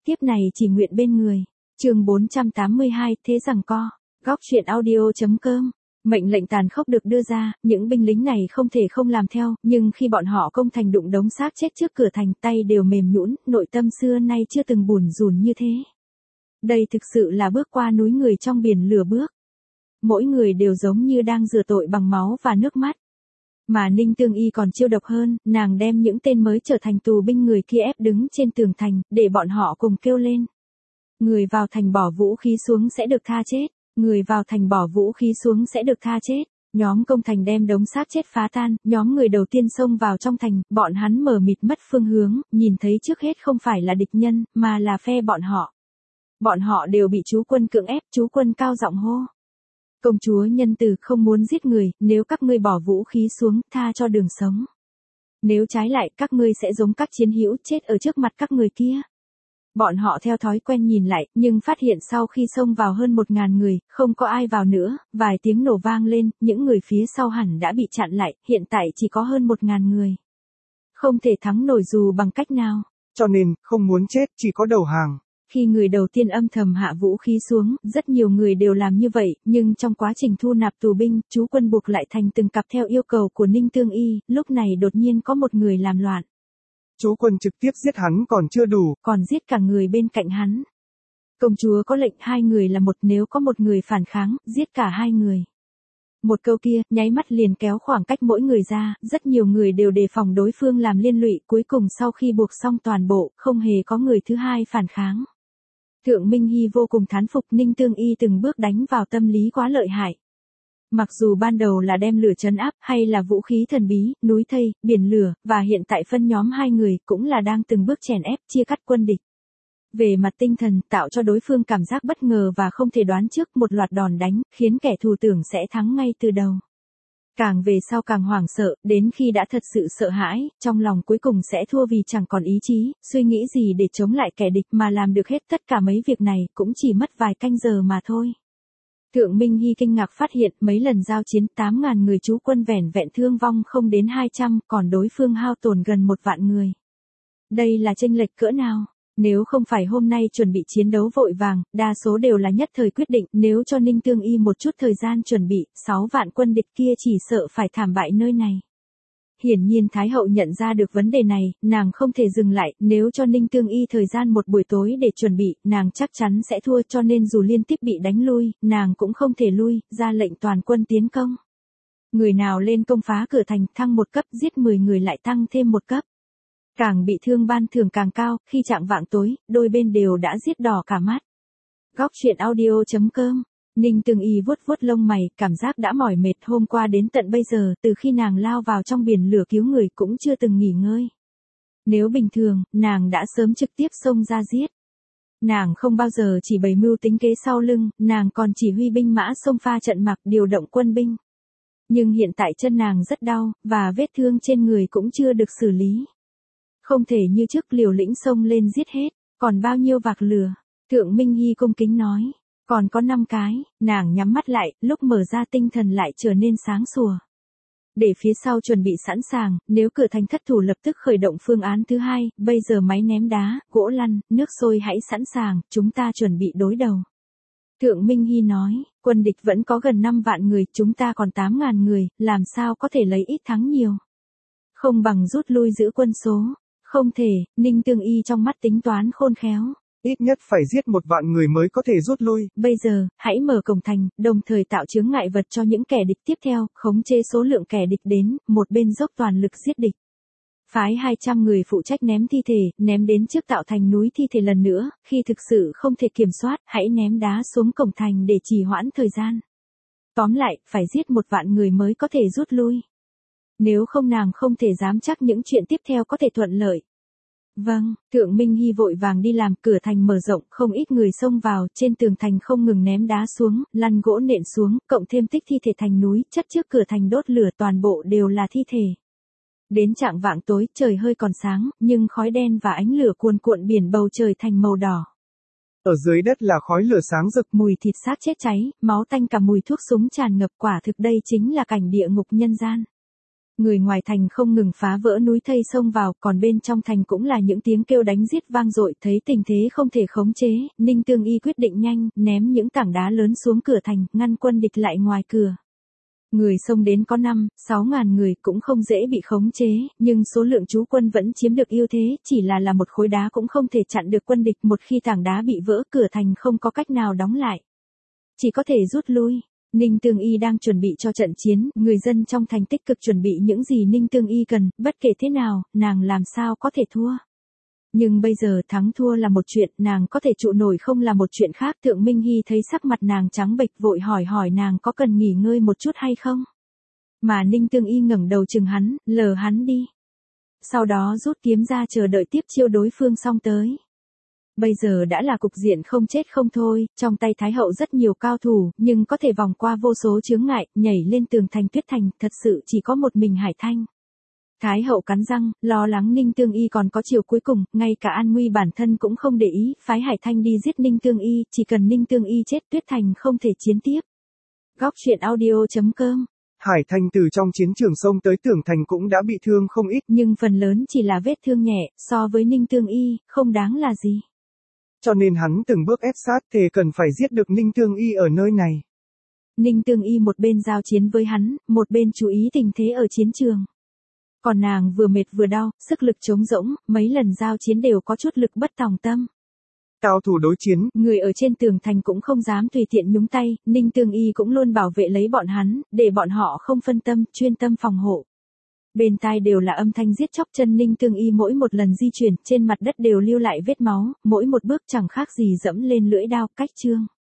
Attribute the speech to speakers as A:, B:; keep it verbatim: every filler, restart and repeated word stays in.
A: Tiếp này chỉ nguyện bên người. Chương bốn trăm tám mươi hai, thế rằng co. Góc truyện audio.com. Mệnh lệnh tàn khốc được đưa ra, những binh lính này không thể không làm theo, nhưng khi bọn họ công thành đụng đống xác chết trước cửa thành, tay đều mềm nhũn, nội tâm xưa nay chưa từng bủn rủn như thế. Đây thực sự là bước qua núi người trong biển lửa bước. Mỗi người đều giống như đang rửa tội bằng máu và nước mắt. Mà Ninh Tương Y còn chiêu độc hơn, nàng đem những tên mới trở thành tù binh người kia ép đứng trên tường thành, để bọn họ cùng kêu lên. Người vào thành bỏ vũ khí xuống sẽ được tha chết. Người vào thành bỏ vũ khí xuống sẽ được tha chết. Nhóm công thành đem đống xác chết phá tan, nhóm người đầu tiên xông vào trong thành, bọn hắn mờ mịt mất phương hướng, nhìn thấy trước hết không phải là địch nhân, mà là phe bọn họ. Bọn họ đều bị chú quân cưỡng ép, chú quân cao giọng hô. Công chúa nhân từ không muốn giết người, nếu các ngươi bỏ vũ khí xuống, tha cho đường sống. Nếu trái lại, các ngươi sẽ giống các chiến hữu chết ở trước mặt các người kia. Bọn họ theo thói quen nhìn lại, nhưng phát hiện sau khi xông vào hơn một ngàn người, không có ai vào nữa, vài tiếng nổ vang lên, những người phía sau hẳn đã bị chặn lại, hiện tại chỉ có hơn một ngàn người. Không thể thắng nổi dù bằng cách nào.
B: Cho nên, không muốn chết, chỉ có đầu hàng.
A: Khi người đầu tiên âm thầm hạ vũ khí xuống, rất nhiều người đều làm như vậy, nhưng trong quá trình thu nạp tù binh, chú quân buộc lại thành từng cặp theo yêu cầu của Ninh Tương Y, lúc này đột nhiên có một người làm loạn.
B: Chú quân trực tiếp giết hắn còn chưa đủ,
A: còn giết cả người bên cạnh hắn. Công chúa có lệnh hai người là một, nếu có một người phản kháng, giết cả hai người. Một câu kia, nháy mắt liền kéo khoảng cách mỗi người ra, rất nhiều người đều đề phòng đối phương làm liên lụy, cuối cùng sau khi buộc xong toàn bộ, không hề có người thứ hai phản kháng. Thượng Minh Hy vô cùng thán phục Ninh Tương Y từng bước đánh vào tâm lý quá lợi hại. Mặc dù ban đầu là đem lửa trấn áp, hay là vũ khí thần bí, núi thây, biển lửa, và hiện tại phân nhóm hai người, cũng là đang từng bước chèn ép, chia cắt quân địch. Về mặt tinh thần, tạo cho đối phương cảm giác bất ngờ và không thể đoán trước, một loạt đòn đánh, khiến kẻ thù tưởng sẽ thắng ngay từ đầu. Càng về sau càng hoảng sợ, đến khi đã thật sự sợ hãi, trong lòng cuối cùng sẽ thua vì chẳng còn ý chí, suy nghĩ gì để chống lại kẻ địch mà làm được hết tất cả mấy việc này, cũng chỉ mất vài canh giờ mà thôi. Thượng Minh Hy kinh ngạc phát hiện mấy lần giao chiến tám ngàn người chú quân vẻn vẹn thương vong không đến hai trăm, còn đối phương hao tổn gần một vạn người. Đây là chênh lệch cỡ nào? Nếu không phải hôm nay chuẩn bị chiến đấu vội vàng, đa số đều là nhất thời quyết định, nếu cho Ninh Tương Y một chút thời gian chuẩn bị, sáu vạn quân địch kia chỉ sợ phải thảm bại nơi này. Hiển nhiên Thái hậu nhận ra được vấn đề này, nàng không thể dừng lại, nếu cho Ninh Tương Y thời gian một buổi tối để chuẩn bị, nàng chắc chắn sẽ thua, cho nên dù liên tiếp bị đánh lui, nàng cũng không thể lui, ra lệnh toàn quân tiến công. Người nào lên công phá cửa thành, thăng một cấp, giết mười người lại tăng thêm một cấp. Càng bị thương ban thưởng càng cao, khi chạng vạng tối, đôi bên đều đã giết đỏ cả mắt. Góc truyện audio.com. Ninh Tương Y vuốt vuốt lông mày, cảm giác đã mỏi mệt, hôm qua đến tận bây giờ, từ khi nàng lao vào trong biển lửa cứu người cũng chưa từng nghỉ ngơi. Nếu bình thường, nàng đã sớm trực tiếp xông ra giết. Nàng không bao giờ chỉ bày mưu tính kế sau lưng, nàng còn chỉ huy binh mã xông pha trận mạc, điều động quân binh. Nhưng hiện tại chân nàng rất đau, và vết thương trên người cũng chưa được xử lý. Không thể như trước liều lĩnh xông lên giết hết, còn bao nhiêu vạc lửa? Thượng Minh Hy cung kính nói, còn có năm cái, nàng nhắm mắt lại, lúc mở ra tinh thần lại trở nên sáng sủa. Để phía sau chuẩn bị sẵn sàng, nếu cửa thành thất thủ lập tức khởi động phương án thứ hai, bây giờ máy ném đá, gỗ lăn, nước sôi hãy sẵn sàng, chúng ta chuẩn bị đối đầu. Thượng Minh Hy nói, quân địch vẫn có gần năm vạn người, chúng ta còn tám ngàn người, làm sao có thể lấy ít thắng nhiều. Không bằng rút lui giữ quân số. Không thể, Ninh Tương Y trong mắt tính toán khôn khéo.
B: Ít nhất phải giết một vạn người mới có thể rút lui.
A: Bây giờ, hãy mở cổng thành, đồng thời tạo chướng ngại vật cho những kẻ địch tiếp theo, khống chế số lượng kẻ địch đến, một bên dốc toàn lực giết địch. Phái hai trăm người phụ trách ném thi thể, ném đến trước tạo thành núi thi thể lần nữa, khi thực sự không thể kiểm soát, hãy ném đá xuống cổng thành để trì hoãn thời gian. Tóm lại, phải giết một vạn người mới có thể rút lui. Nếu không nàng không thể dám chắc những chuyện tiếp theo có thể thuận lợi. Vâng, Thượng Minh Hy vội vàng đi làm, cửa thành mở rộng, không ít người xông vào, trên tường thành không ngừng ném đá xuống, lăn gỗ nện xuống, cộng thêm tích thi thể thành núi, chất trước cửa thành đốt lửa, toàn bộ đều là thi thể. Đến chạng vạng tối, trời hơi còn sáng, nhưng khói đen và ánh lửa cuồn cuộn biển bầu trời thành màu đỏ.
B: Ở dưới đất là khói lửa sáng rực,
A: mùi thịt xác chết cháy, máu tanh cả mùi thuốc súng tràn ngập, quả thực đây chính là cảnh địa ngục nhân gian. Người ngoài thành không ngừng phá vỡ núi thây xông vào, còn bên trong thành cũng là những tiếng kêu đánh giết vang dội, thấy tình thế không thể khống chế, Ninh Tương Y quyết định nhanh, ném những tảng đá lớn xuống cửa thành, ngăn quân địch lại ngoài cửa. Người xông đến có năm, sáu ngàn người cũng không dễ bị khống chế, nhưng số lượng trú quân vẫn chiếm được ưu thế, chỉ là là một khối đá cũng không thể chặn được quân địch, một khi tảng đá bị vỡ cửa thành không có cách nào đóng lại. Chỉ có thể rút lui. Ninh Tương Y đang chuẩn bị cho trận chiến, người dân trong thành tích cực chuẩn bị những gì Ninh Tương Y cần, bất kể thế nào, nàng làm sao có thể thua. Nhưng bây giờ thắng thua là một chuyện, nàng có thể trụ nổi không là một chuyện khác. Thượng Minh Hy thấy sắc mặt nàng trắng bệch vội hỏi hỏi nàng có cần nghỉ ngơi một chút hay không. Mà Ninh Tương Y ngẩng đầu chừng hắn, lờ hắn đi. Sau đó rút kiếm ra chờ đợi tiếp chiêu đối phương xong tới. Bây giờ đã là cục diện không chết không thôi, trong tay Thái hậu rất nhiều cao thủ, nhưng có thể vòng qua vô số chướng ngại, nhảy lên tường thành Tuyết Thành, thật sự chỉ có một mình Hải Thanh. Thái hậu cắn răng, lo lắng Ninh Tương Y còn có chiều cuối cùng, ngay cả an nguy bản thân cũng không để ý, phái Hải Thanh đi giết Ninh Tương Y, chỉ cần Ninh Tương Y chết Tuyết Thành không thể chiến tiếp. Góc truyện audio chấm com.
B: Hải Thanh từ trong chiến trường xông tới tường thành cũng đã bị thương không ít,
A: nhưng phần lớn chỉ là vết thương nhẹ, so với Ninh Tương Y, không đáng là gì.
B: Cho nên hắn từng bước ép sát thề cần phải giết được Ninh Tương Y ở nơi này.
A: Ninh Tương Y một bên giao chiến với hắn, một bên chú ý tình thế ở chiến trường. Còn nàng vừa mệt vừa đau, sức lực trống rỗng, mấy lần giao chiến đều có chút lực bất tòng tâm.
B: Cao thủ đối chiến,
A: người ở trên tường thành cũng không dám tùy tiện nhúng tay, Ninh Tương Y cũng luôn bảo vệ lấy bọn hắn, để bọn họ không phân tâm, chuyên tâm phòng hộ. Bên tai đều là âm thanh giết chóc, chân Ninh Tương Y mỗi một lần di chuyển, trên mặt đất đều lưu lại vết máu, mỗi một bước chẳng khác gì dẫm lên lưỡi đao, cách chương.